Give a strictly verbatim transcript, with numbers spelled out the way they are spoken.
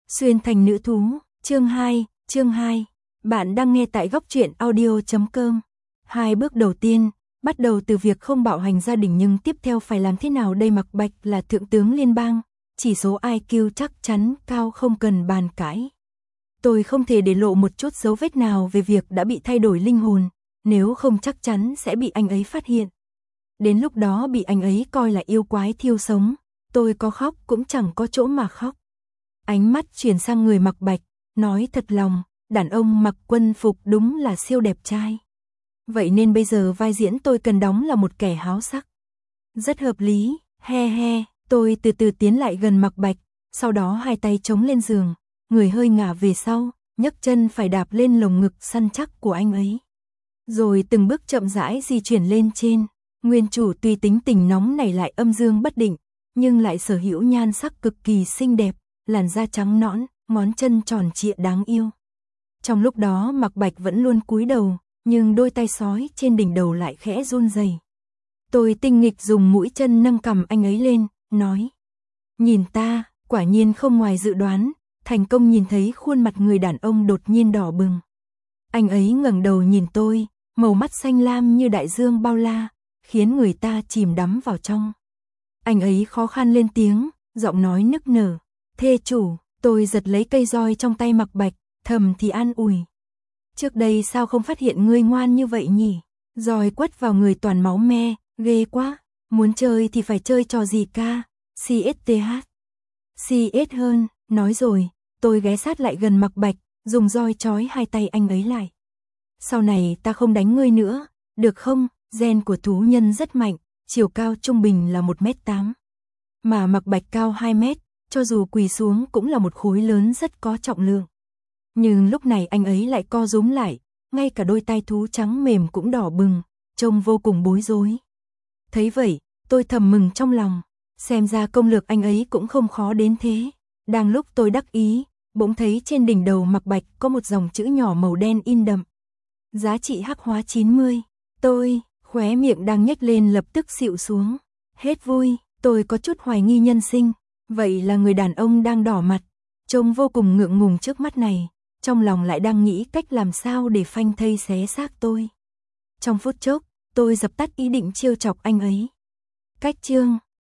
Xuyên thành nữ thú, chương hai, chương hai. Bạn đang nghe tại góc truyện audio chấm com. Hai bước đầu tiên, bắt đầu từ việc không bạo hành gia đình, nhưng tiếp theo phải làm thế nào đây? Mạc Bạch là thượng tướng liên bang, chỉ số i kiu chắc chắn cao không cần bàn cãi. Tôi không thể để lộ một chút dấu vết nào về việc đã bị thay đổi linh hồn, nếu không chắc chắn sẽ bị anh ấy phát hiện. Đến lúc đó bị anh ấy coi là yêu quái thiêu sống, tôi có khóc cũng chẳng có chỗ mà khóc. Ánh mắt chuyển sang người Mạc Bạch, nói thật lòng, đàn ông mặc quân phục đúng là siêu đẹp trai. Vậy nên bây giờ vai diễn tôi cần đóng là một kẻ háo sắc. Rất hợp lý, he he, tôi từ từ tiến lại gần Mạc Bạch, sau đó hai tay chống lên giường, người hơi ngả về sau, nhấc chân phải đạp lên lồng ngực săn chắc của anh ấy. Rồi từng bước chậm rãi di chuyển lên trên. Nguyên chủ tuy tính tình nóng nảy lại âm dương bất định, nhưng lại sở hữu nhan sắc cực kỳ xinh đẹp, làn da trắng nõn, ngón chân tròn trịa đáng yêu. Trong lúc đó Mạc Bạch vẫn luôn cúi đầu, nhưng đôi tay sói trên đỉnh đầu lại khẽ run rẩy. Tôi tinh nghịch dùng mũi chân nâng cằm anh ấy lên, nói: "Nhìn ta." Quả nhiên không ngoài dự đoán, thành công nhìn thấy khuôn mặt người đàn ông đột nhiên đỏ bừng. Anh ấy ngẩng đầu nhìn tôi, màu mắt xanh lam như đại dương bao la, khiến người ta chìm đắm vào trong. Anh ấy khó khăn lên tiếng, giọng nói nức nở: "Thê chủ." Tôi giật lấy cây roi trong tay Mạc Bạch, thầm thì an ủi: "Trước đây sao không phát hiện ngươi ngoan như vậy nhỉ?" Roi quất vào người toàn máu me, ghê quá. Muốn chơi thì phải chơi trò gì ca? xê ét tê hát. xê ét hơn, nói rồi, tôi ghé sát lại gần Mạc Bạch, dùng roi trói hai tay anh ấy lại. "Sau này ta không đánh ngươi nữa, được không?" Gen của thú nhân rất mạnh, chiều cao trung bình là một mét tám. Mà Mạc Bạch cao hai mét, cho dù quỳ xuống cũng là một khối lớn rất có trọng lượng. Nhưng lúc này anh ấy lại co rúm lại, ngay cả đôi tai thú trắng mềm cũng đỏ bừng, trông vô cùng bối rối. Thấy vậy, tôi thầm mừng trong lòng, xem ra công lược anh ấy cũng không khó đến thế. Đang lúc tôi đắc ý, bỗng thấy trên đỉnh đầu Mạc Bạch có một dòng chữ nhỏ màu đen in đậm: giá trị hắc hóa chín mươi. Tôi, khóe miệng đang nhếch lên lập tức xịu xuống. Hết vui, tôi có chút hoài nghi nhân sinh. Vậy là người đàn ông đang đỏ mặt, trông vô cùng ngượng ngùng trước mắt này, trong lòng lại đang nghĩ cách làm sao để phanh thây xé xác tôi. Trong phút chốc, tôi dập tắt ý định trêu chọc anh ấy. Cách chương